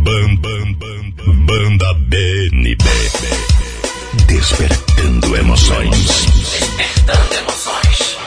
Banda BNB. Despertando emoções. Despertando emoções.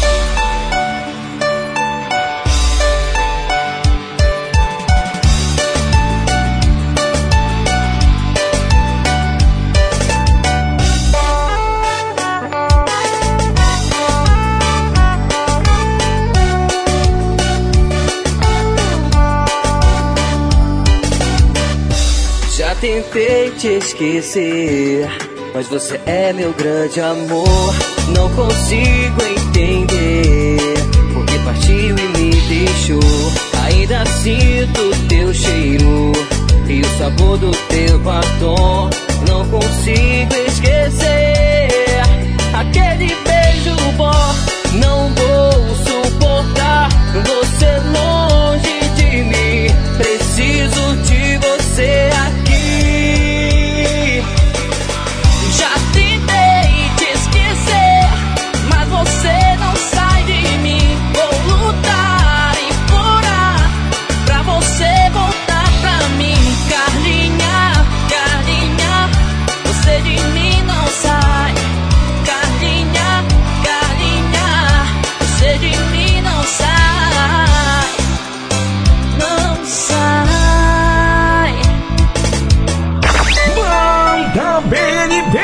Tentei te esquecer, mas você é meu grande amor. Não consigo entender porque partiu e me deixou. Ainda sinto teu cheiro e o sabor do teu batom. Não consigo esquecer aquele beijo bom. Não vou suportar você longe de mim. Preciso de você aqui. Você não sai de mim. Vou lutar e furar pra você voltar pra mim. Carlinha, Carlinha, você de mim não sai. Carlinha, Carlinha, você de mim não sai. Não sai. Banda BNB.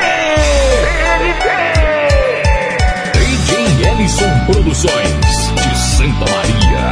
Ellison Produções de Santa Maria.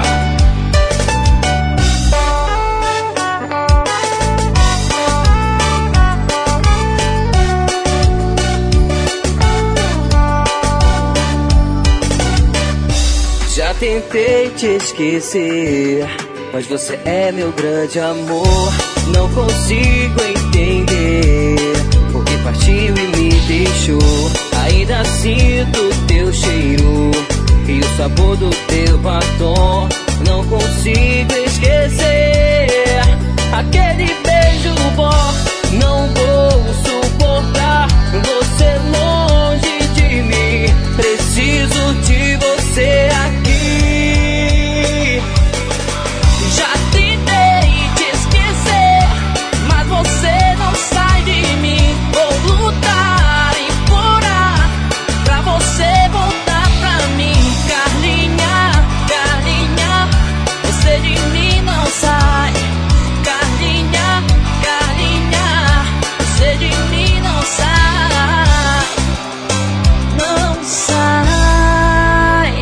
Já tentei te esquecer, mas você é meu grande amor. Não consigo entender porque partiu e me deixou. Ainda sinto teu cheiro e o sabor do teu batom. Não consigo esquecer aquele beijo bom. Não vou suportar você longe de mim. Preciso de você aqui. Já tentei te esquecer, mas você não sai de mim. Vou lutar e furar pra você voltar pra mim. Carlinha, Carlinha, você de mim não sai. Carlinha, Carlinha, você de mim não sai. Não sai.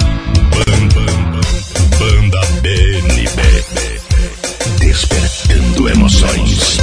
Banda BNB. Despertando emoções.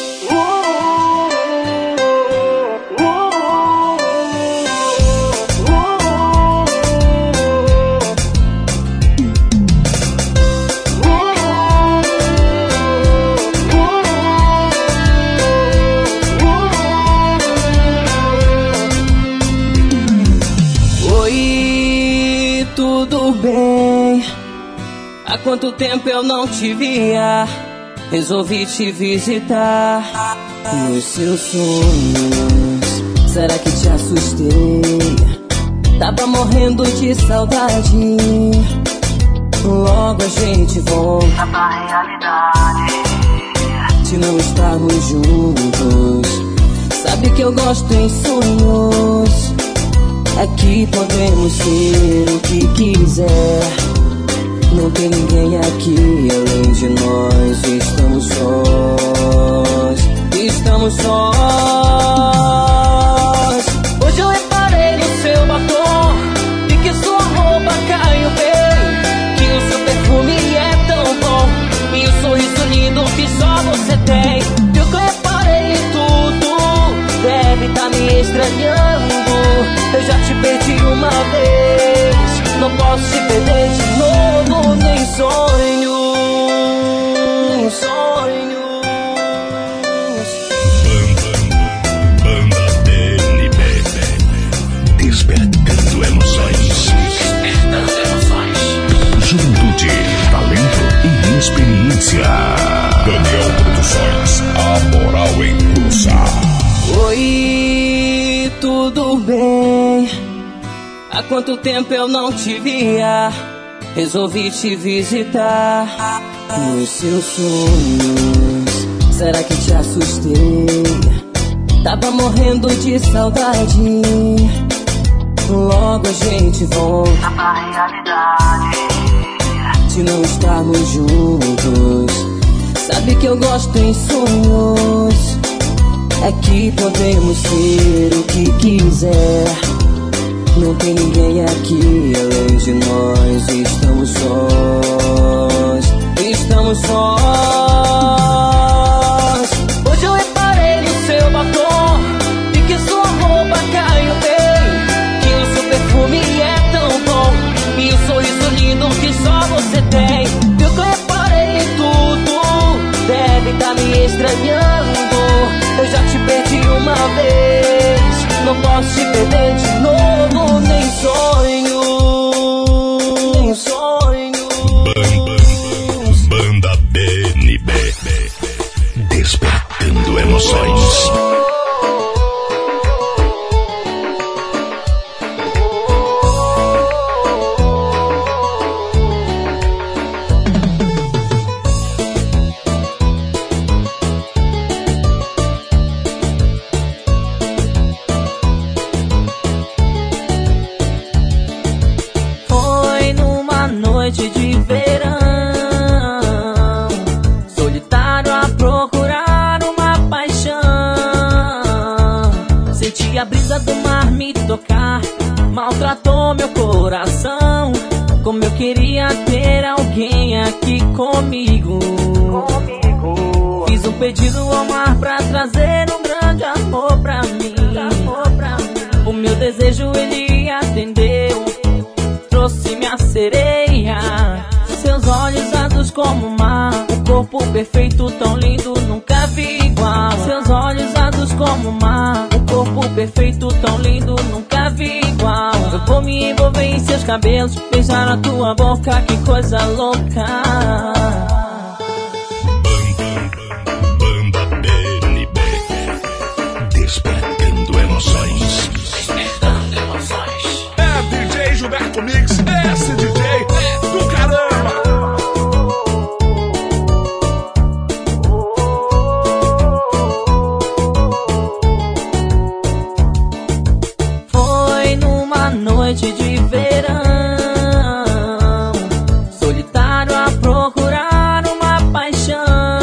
Oi, tudo bem? Há quanto tempo eu não te via? Resolvi te visitar nos seus sonhos. Será que te assustei? Tava morrendo de saudade. Logo a gente volta pra realidade de não estarmos juntos. Sabe que eu gosto em sonhos. Aqui podemos ser o que quiser. Não tem ninguém aqui além de nós. Estamos sós. Estamos sós. Hoje eu reparei no seu batom e que sua roupa caiu bem, que o seu perfume é tão bom e o sorriso lindo que só você tem. Eu que reparei em tudo, deve tá me estranhando. Eu já te perdi uma vez, não posso te perder de novo, nem sonhos. Banda BNB. Despertando emoções. Despertando emoções. Juventude, talento e experiência. Daniel Produções, a moral em Cruzar. Oi, tudo bem? Há quanto tempo eu não te via? Resolvi te visitar nos seus sonhos. será que te assustei? Tava morrendo de saudade. Logo a gente volta pra realidade de não estarmos juntos. Sabe que eu gosto em sonhos. É que podemos ser o que quiser. Não tem ninguém aqui além de nós. Estamos sós. Estamos sós. Hoje eu reparei no seu batom e que sua roupa caiu bem, que o seu perfume é tão bom e o sorriso lindo que só você tem. Viu que eu reparei em tudo, deve tá me estranhando. Eu já te perdi uma vez, não posso te perder de novo, nem sonho, nem sonho. Banda BNB, despertando emoções. A brisa do mar me tocar maltratou meu coração. Como eu queria ter alguém aqui comigo. Fiz um pedido ao mar pra trazer um grande amor pra mim. O meu desejo ele atendeu, trouxe minha sereia. Seus olhos azuis como o mar, o corpo perfeito tão lindo, nunca vi igual. Seus olhos azuis como o mar, o corpo perfeito tão lindo, nunca vi igual. Eu vou me envolver em seus cabelos, beijar na tua boca, que coisa louca. Banda BNB, despertando emoções. Despertando emoções. É DJ Gilberto Mix, esse DJ do caramba. Noite de verão, solitário a procurar uma paixão.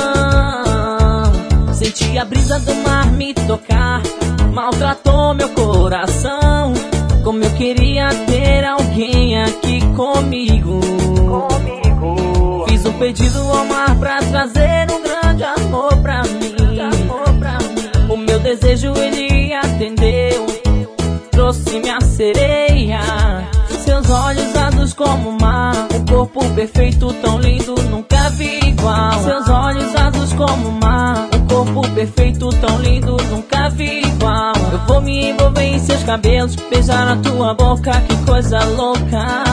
Senti a brisa do mar me tocar, maltratou meu coração. Como eu queria ter alguém aqui comigo. Fiz um pedido ao mar pra trazer um grande amor pra mim. O meu desejo ele atendeu, trouxe minha sereia. Seus olhos azuis como o mar, o corpo perfeito tão lindo, nunca vi igual. Seus olhos azuis como o mar, o corpo perfeito tão lindo, nunca vi igual. Eu vou me envolver em seus cabelos, beijar na tua boca, que coisa louca.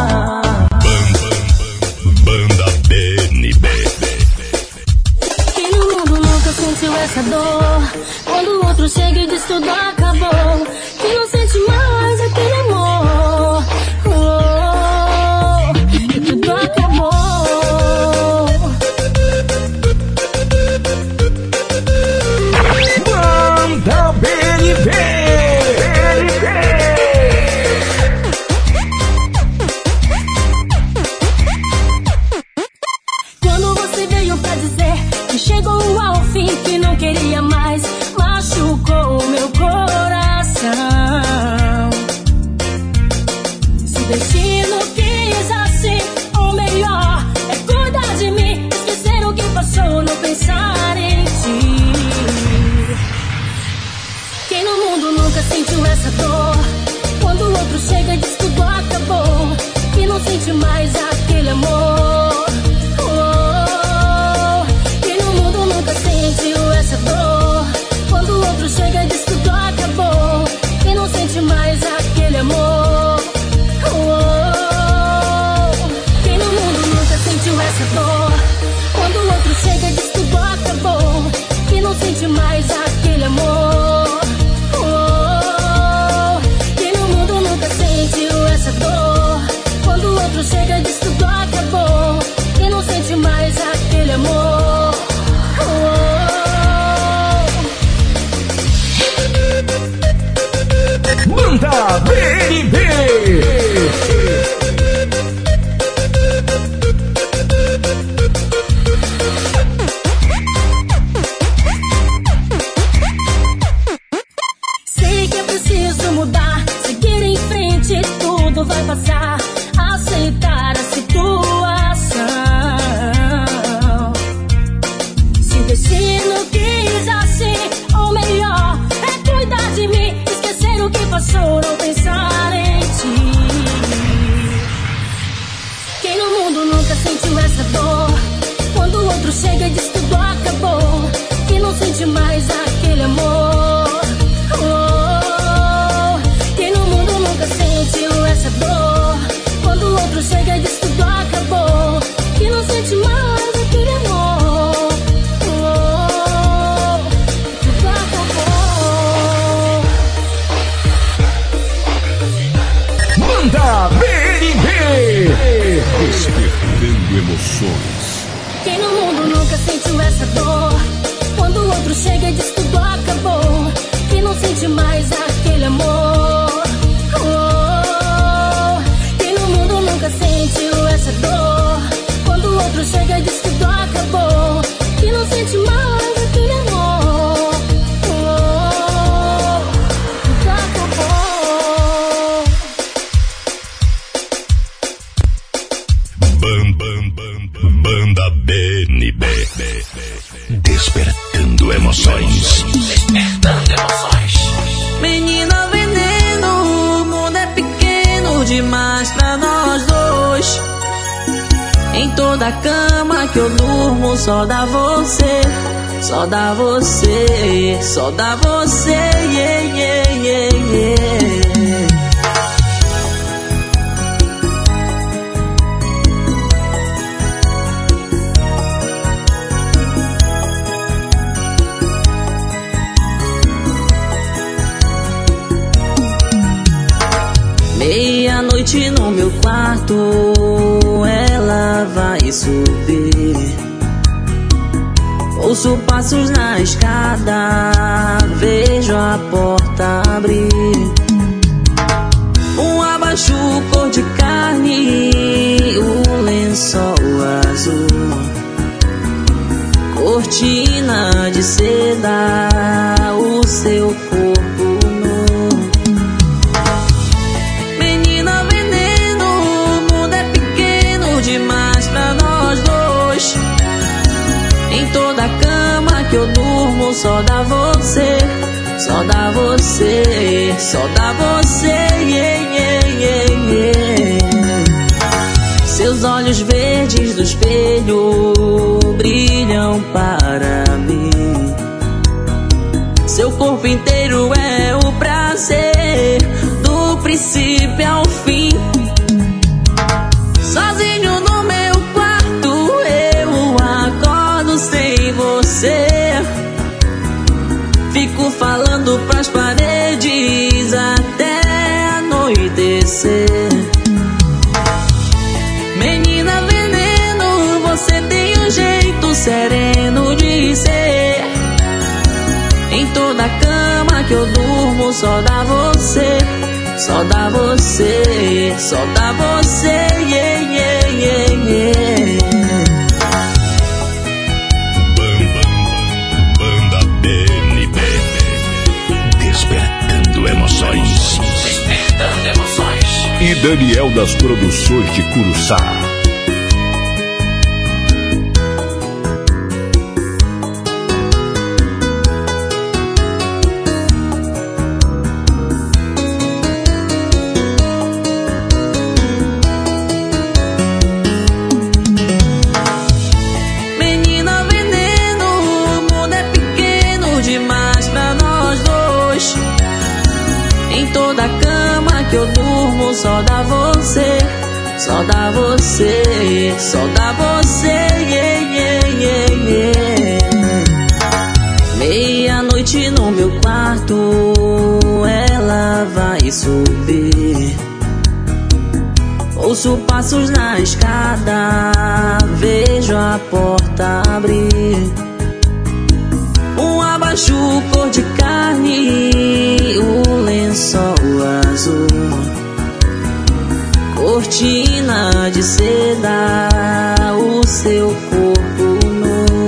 Banda BNB. Quem no mundo nunca sentiu essa dor? Quando o outro chega e diz tudo acabou, que não sente mais aquele amor. Que tudo acabou. Banda BNB. Quando você veio pra dizer que chegou ao fim, que não queria mais, machucou meu coração. Se o destino quis assim, o melhor é cuidar de mim, esquecer o que passou, não pensar em ti. Quem no mundo nunca sentiu essa dor? Quando o outro chega e diz tudo acabou, que não sente mais aquele amor. Quem no mundo nunca sentiu essa dor? Quando o outro chega e diz tudo acabou, que não sente mais aquele amor. Quem no mundo nunca sentiu essa dor? Quando o outro chega e diz tudo acabou, que não sente mais aquele amor. Quem no mundo nunca sentiu essa dor? Quando o outro chega e diz tudo acabou, que não sente mais aquele amor. passou, não pensar em ti. Quem no mundo nunca sentiu essa dor? Quando o outro chega e diz que tudo acabou, que não sente mais aquele amor. Quem no mundo nunca sentiu essa dor? Quando o outro chega e diz que tudo acabou, que não sente mais aquele amor. Tudo acabou. Manda BNB, despertando emoções. Quem no mundo nunca sentiu essa dor? Quando o outro chega e diz que tudo acabou, que não sente mais aquele amor. Quem no mundo nunca sentiu essa dor? Quando o outro chega e diz que tudo acabou, que não sente mais aquele amor. Tudo acabou. Banda BNB, despertando emoções. Despertando emoções. Menina veneno, o mundo é pequeno demais pra nós dois. Em toda cama que eu durmo só dá você, só dá você, só dá você, yeah, yeah, yeah, yeah. Meia-noite no meu quarto, ela vai subir. Ouço passos na escada, vejo a porta abrir. Um abaixo cor de carne, o lençol azul, cortina de seda, o seu corpo. Demais pra nós dois. Em toda cama que eu durmo só dá você, só dá você, só dá você, yeah, yeah, yeah, yeah. Seus olhos verdes do espelho brilham para mim. Seu corpo inteiro é o prazer, do princípio ao fim. Sozinho no meu quarto eu acordo sem você. Fico falando pras paredes até anoitecer. Menina veneno, você tem um jeito sereno de ser. Em toda cama que eu durmo só dá você, só dá você, só dá você, yeah, yeah, yeah, yeah. Banda BNB, despertando emoções. Despertando emoções. E Daniel das Produções de Curuçá. Que eu durmo só dá você, só dá você, só dá você, yeah, yeah, yeah, yeah. Meia-noite no meu quarto, ela vai subir. Ouço passos na escada, vejo a porta abrir. Um abaixo cor de carne, o lençol azul, cortina de seda, o seu corpo nu.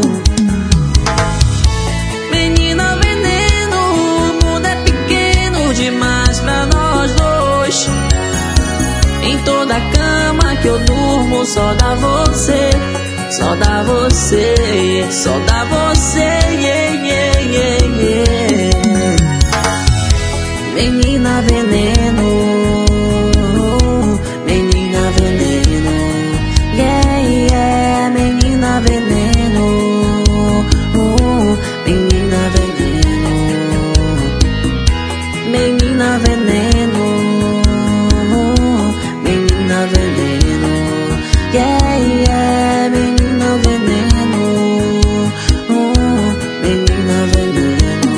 Menina veneno, o mundo é pequeno demais pra nós dois. Em toda cama que eu durmo só dá você, só dá você, só dá você, yeah, yeah, yeah, yeah. menina veneno, menina veneno, yeah, yeah, menina veneno, menina veneno, menina veneno, menina veneno, yeah, yeah, menina veneno, menina veneno.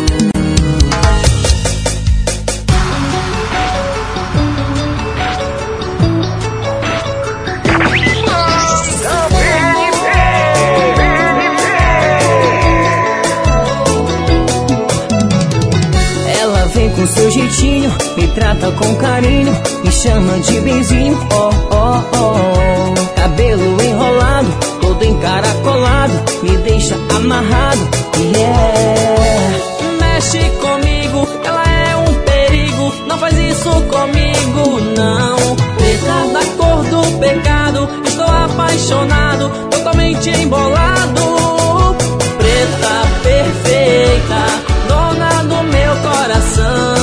Com seu jeitinho, me trata com carinho, me chama de benzinho, oh, oh, oh. Cabelo enrolado, todo encaracolado, me deixa amarrado, yeah. Mexe comigo, ela é um perigo, não faz isso comigo, não. Preta da cor do pecado, estou apaixonado, totalmente embolado. Preta perfeita, dona do meu coração.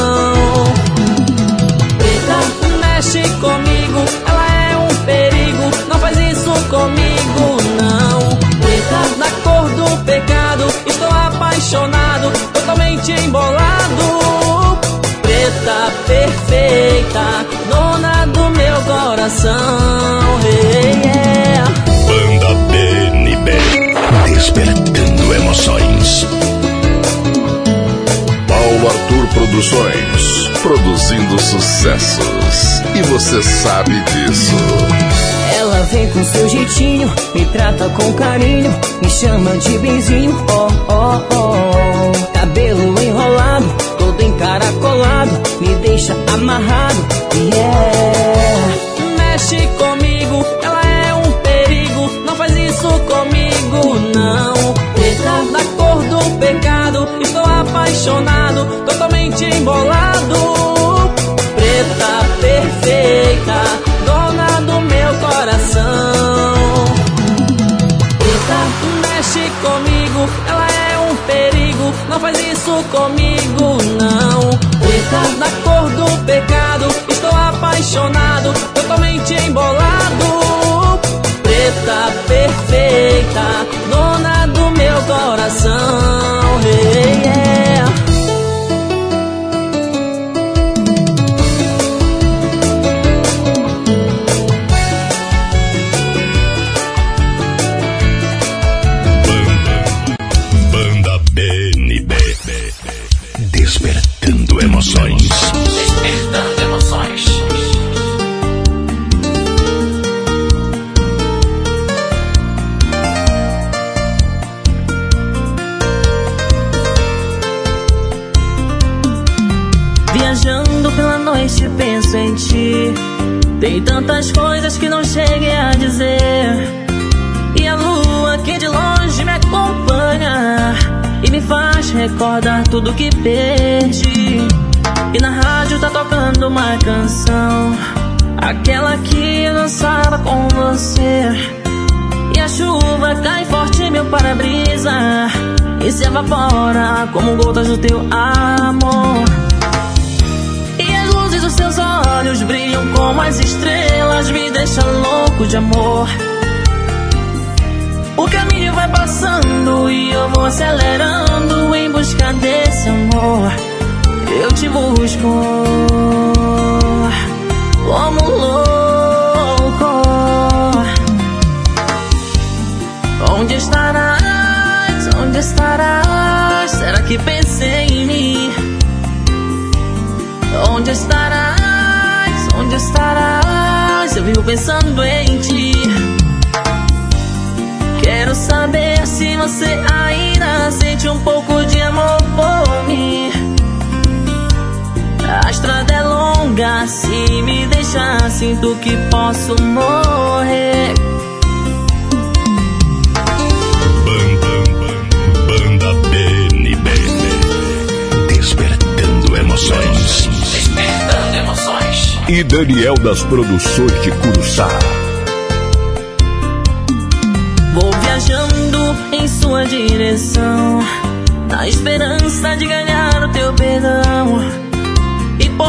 Preta, mexe comigo, ela é um perigo, não faz isso comigo, não. Preta, da cor do pecado, estou apaixonado, totalmente embolado. Preta perfeita, dona do meu coração, yeah. Banda BNB, despertando emoções. Paulo Arthur Produções, produzindo sucessos, e você sabe disso. Ela vem com seu jeitinho, me trata com carinho, me chama de benzinho, oh, oh, oh. Cabelo enrolado, todo encaracolado, me deixa amarrado, yeah. Mexe comigo, ela é um perigo, não faz isso comigo, não. Preta da cor do pecado, estou apaixonado, totalmente embolado. Preta perfeita, dona do meu coração. Preta, mexe comigo, ela é um perigo, não faz isso comigo, não. Preta da cor do pecado, estou apaixonado, totalmente embolado. Preta perfeita, dona do meu coração, yeah. Banda BNB, despertando emoções. Despertando emoções. Viajando pela noite penso em ti. Tem tantas coisas que não cheguei a dizer. E a lua que de longe me acompanha e me faz recordar tudo que perdi. E na rádio tá tocando uma canção, aquela que eu dançava com você. E a chuva cai forte em meu para-brisa e se evapora como gotas do teu amor. Os seus olhos brilham como as estrelas, me deixa louco de amor. O caminho vai passando e eu vou acelerando em busca desse amor. Eu te busco como louco. Onde estarás? Onde estarás? Será que pensei em mim? Onde estarás? Onde estarás? Eu vivo pensando em ti. Quero saber se você ainda sente um pouco de amor por mim. A estrada é longa, se me deixar sinto que posso morrer. Banda BNB, despertando emoções. Despertando emoções. E Daniel das Produções de Curuçá. Vou viajando em sua direção, na esperança de ganhar o teu perdão. E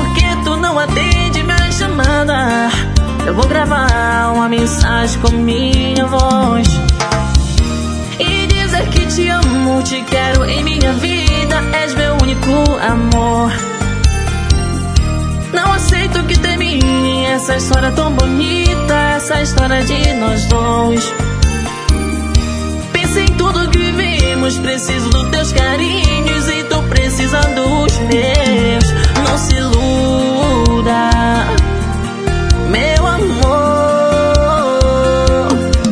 eu vou gravar uma mensagem com minha voz e dizer que te amo, te quero em minha vida, és meu único amor. Não aceito que termine essa história tão bonita, essa história de nós dois. Pensei em tudo que vivemos, preciso dos teus carinhos e tô precisando dos meus. Não se iluda, meu amor.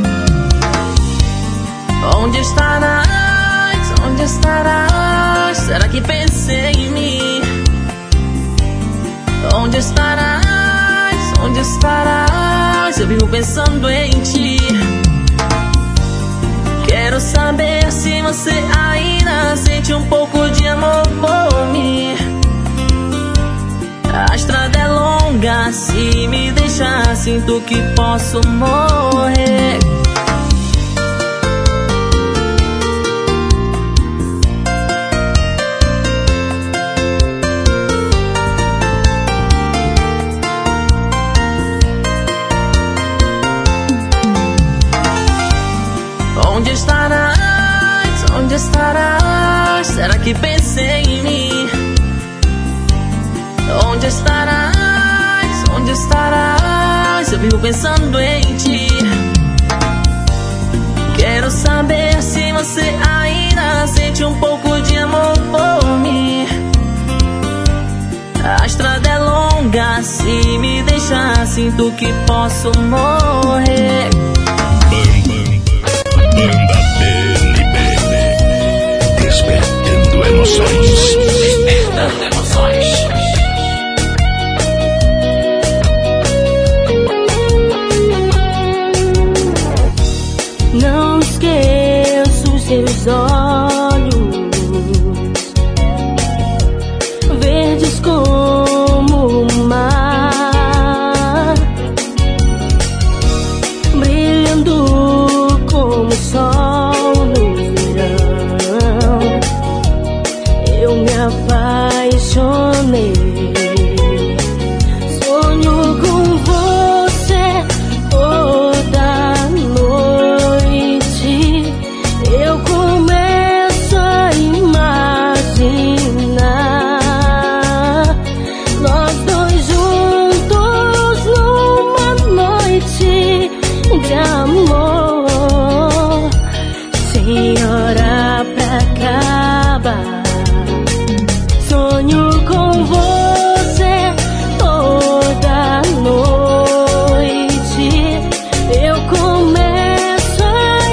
Onde estarás? Onde estarás? Será que pensei em mim? Onde estarás? Onde estarás? Eu vivo pensando em ti. Quero saber se você ainda sente um pouco de amor por mim. A estrada é longa, se me deixar sinto que posso morrer. Onde estarás? Onde estarás? Será que pensei em mim? Onde estarás? Onde estarás? Eu vivo pensando em ti. Quero saber se você ainda sente um pouco de amor por mim. A estrada é longa, se me deixar sinto que posso morrer. Banda BNB, despertando emoções. Despertando emoções. Não esqueço os seus olhos, verdes como o mar, brilhando como o sol no verão. Eu me apaixonei, sonho com você toda noite. Eu começo a imaginar nós dois juntos numa noite de amor, sem hora pra acabar. Sonho com você toda noite. Eu começo a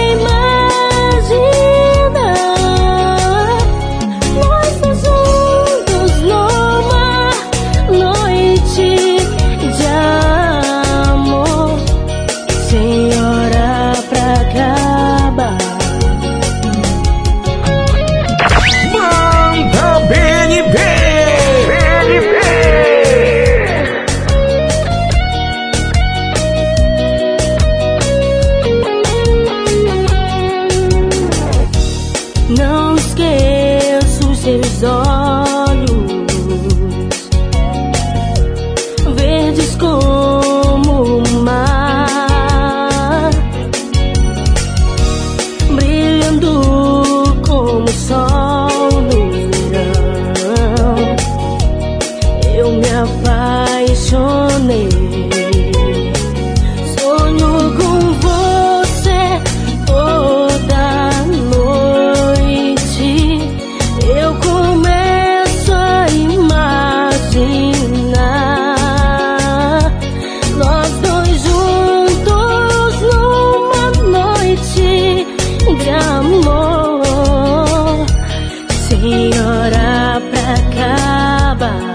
imaginar nós dois juntos numa noite de amor, sem hora pra acabar. Banda BNB. Não esqueço os seus olhos, verdes como o mar, brilhando como o sol no verão. Eu me apaixonei, sonho com você toda noite. Eu começo a imaginar nós dois juntos numa noite de amor, sem hora pra acabar.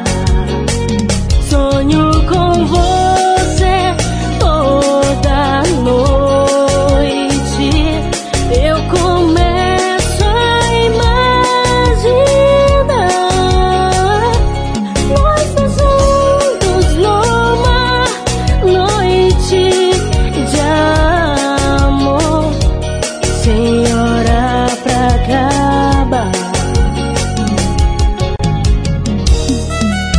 Sonho com você toda noite. Eu começo a imaginar nós dois juntos numa noite de amor, sem hora pra acabar.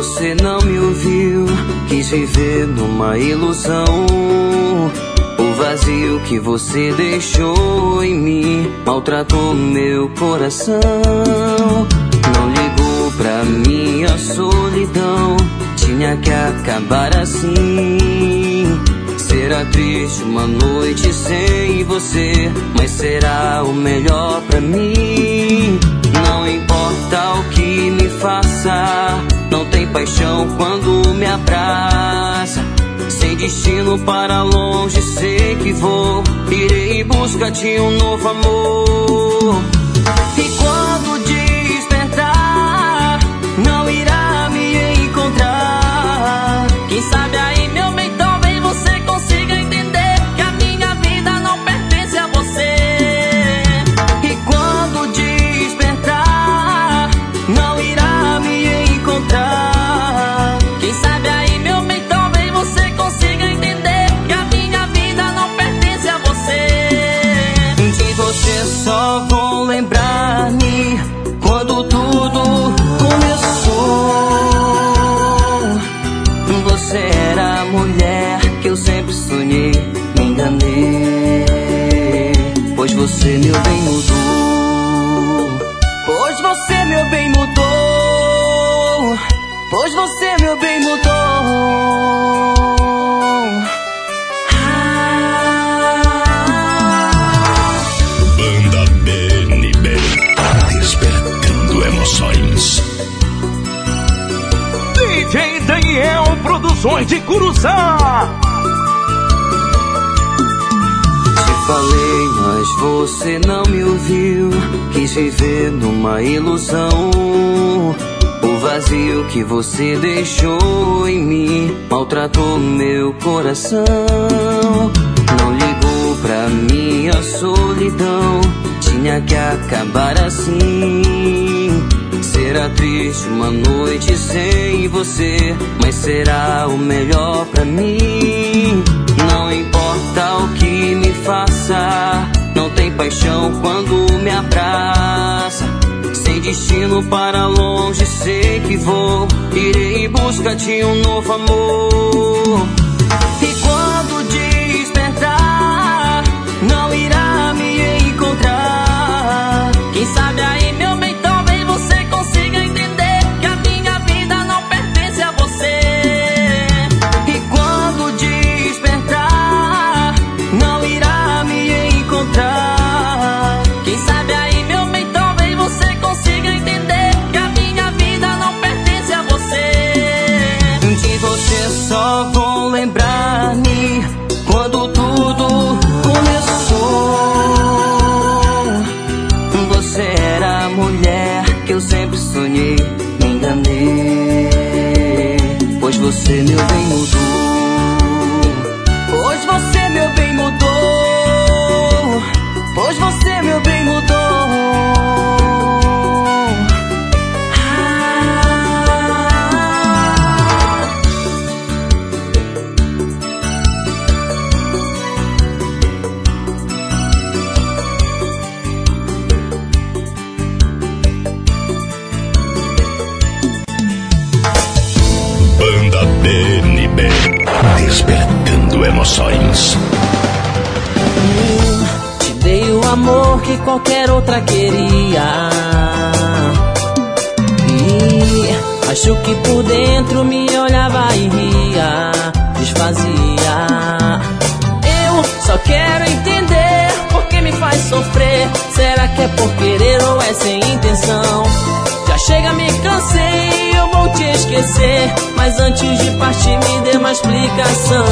você não me ouviu, quis viver numa ilusão. O vazio que você deixou em mim maltratou meu coração. Não ligou pra minha solidão, tinha que acabar assim. Será triste uma noite sem você, mas será o melhor pra mim. Não importa o que me faça, não tem paixão quando me abraça. Sem destino para longe sei que vou, irei em busca de um novo amor. E quando despertar, não irá me encontrar. Quem sabe aí, meu bem, talvez você consiga entender que a minha vida não pertence a você. E quando despertar, não irá me encontrar. Quem sabe aí, meu bem, talvez você consiga entender que a minha vida não pertence a você. De você só vou lembrar-me quando tudo começou. Você era a mulher que eu sempre sonhei, me enganei. Pois você, meu bem, mudou. Pois você, meu bem, mudou. Pois você, meu bem, mudou. Banda BNB, despertando emoções. DJ Daniel Produções de Curuçá. Te falei, mas você não me ouviu, quis viver numa ilusão. O vazio que você deixou em mim maltratou meu coração. Não ligou pra minha solidão, tinha que acabar assim. Será triste uma noite sem você, mas será o melhor pra mim. Não importa o que me faça, não tem paixão quando me abraça. Sem destino para longe sei que vou, irei em busca de um novo amor. E quando despertar, não irá me encontrar. Quem sabe aí, meu bem, talvez você consiga entender que a minha vida não pertence a você. E quando despertar, não irá me encontrar. Quem sabe aí, meu bem, talvez você consiga entender que a minha vida não pertence a você. De você só vou lembrar-me quando tudo começou. Você era a mulher que eu sempre sonhei, me enganei. Pois você, meu bem, mudou. Pois você, meu bem, mudou. Pois você, meu bem, mudou. Banda BNB, despertando emoções. Te dei o amor que qualquer outra queria, e acho que por dentro me olhava e ria, desfazia. Eu só quero entender por que me faz sofrer. Será que é por querer ou é sem intenção? Já chega, me cansei, eu vou te esquecer, mas antes de partir me dê uma explicação.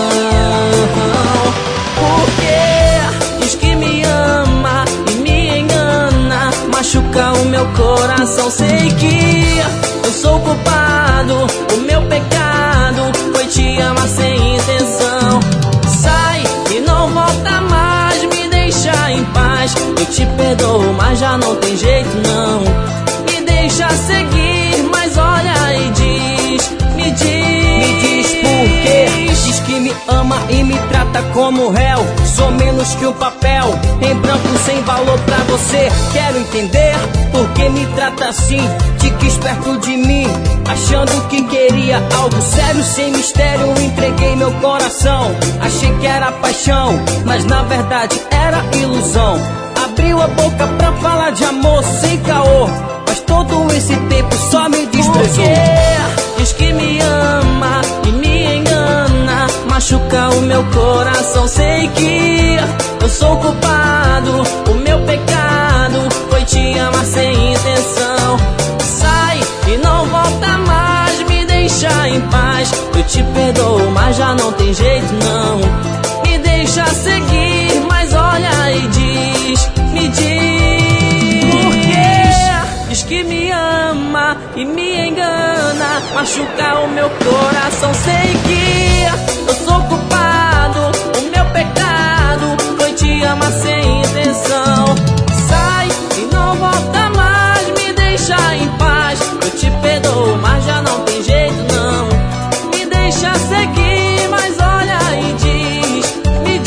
Por que diz que me ama e me engana, machuca o meu coração? Sei que eu sou culpado, o meu pecado foi te amar sem intenção. Sai e não volta mais, me deixa em paz. Eu te perdoo, mas já não tem jeito não. Deixa seguir, mas olha e diz, me diz por quê? Diz que me ama e me trata como réu, sou menos que um papel. papel em branco sem valor pra você. Quero entender por que me trata assim. Te quis perto de mim, achando que queria algo sério, sem mistério. Entreguei meu coração, achei que era paixão, mas na verdade era ilusão. Abriu a boca pra falar de amor sem caô, mas todo esse tempo só me desprezou. Porque diz que me ama e me engana, machuca o meu coração. Sei que eu sou culpado, o meu pecado foi te amar sem intenção. Sai e não volta mais, me deixa em paz. Eu te perdoo, mas já não tem jeito não. Me deixa seguir, mas olha e diz, me diz. Porque diz que me ama e me engana, machuca o meu coração. Sei que eu sou culpado, o meu pecado foi te amar sem intenção. Sai e não volta mais, me deixa em paz. Eu te perdoo, mas já não tem jeito não. Me deixa seguir, mas olha e diz, me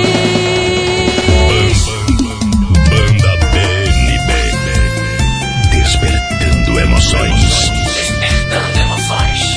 diz. Banda BNB, despertando emoções. Despertando emoções.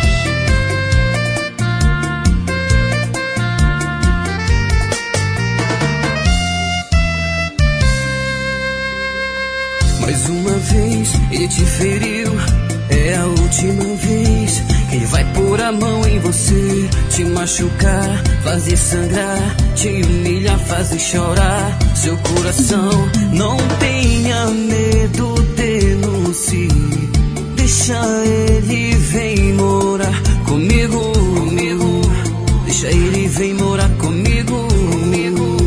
Mais uma vez ele te feriu, é a última vez que ele vai pôr a mão em você, te machucar, fazer sangrar, te humilhar, fazer chorar seu coração. Não tenha medo, denuncie, deixa ele vem morar comigo, comigo. Deixa ele vem morar comigo, comigo.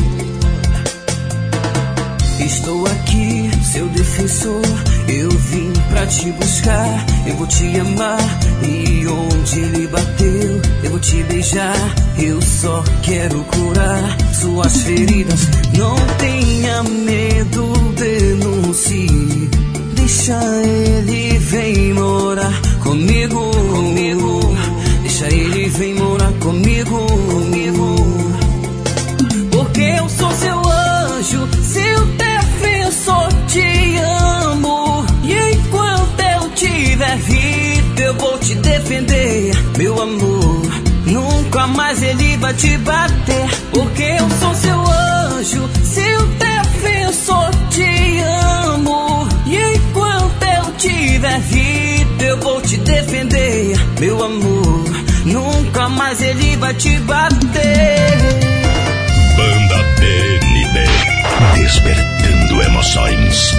Estou aqui, seu defensor, eu vim pra te buscar. Eu vou te amar e onde ele bateu eu vou te beijar. Eu só quero curar suas feridas. Não tenha medo, denuncie, deixa ele vem morar comigo, comigo. Deixa ele vem morar comigo, comigo. Porque eu sou seu anjo, seu defensor, te amo. E enquanto eu tiver vida eu vou te defender, meu amor. Nunca mais ele vai te bater. Porque eu sou seu anjo, seu defensor, te amo. E enquanto eu tiver vida eu vou te defender, meu amor. Nunca mais ele vai te bater. Banda BNB, despertando emoções.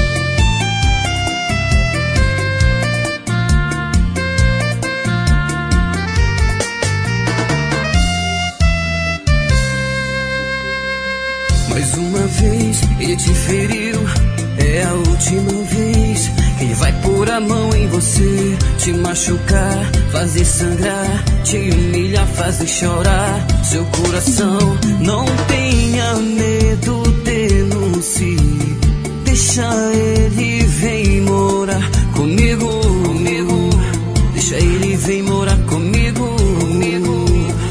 Mais uma vez ele te feriu, é a última vez que ele vai pôr a mão em você, te machucar, fazer sangrar, te humilhar, fazer chorar seu coração. Não tenha medo, denuncie, deixa ele vem morar comigo, comigo. Deixa ele vem morar comigo, comigo.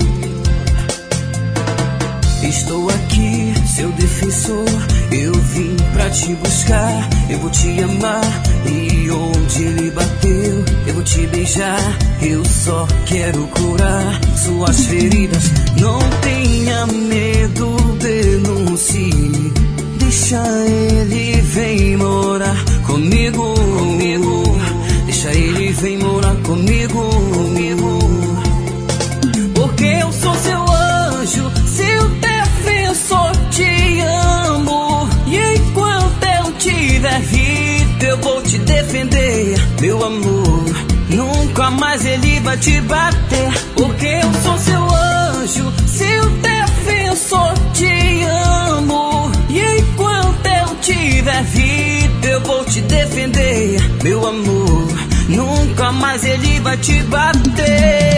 Estou aqui, seu defensor, eu vim pra te buscar. Eu vou te amar e onde ele bateu eu vou te beijar. Eu só quero curar suas feridas. Não tenha medo, denuncie, deixa ele vem morar comigo, comigo. Deixa ele vem morar comigo, comigo. Porque eu sou seu anjo, seu defensor, te amo. E enquanto eu tiver vida eu vou te defender, meu amor. Nunca mais ele vai te bater. Porque eu sou seu anjo, seu defensor, te amo. E enquanto eu tiver vida eu vou te defender, meu amor. Nunca mais ele vai te bater.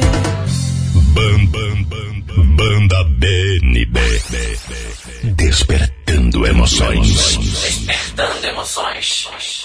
Banda BNB, despertando emoções. Despertando emoções.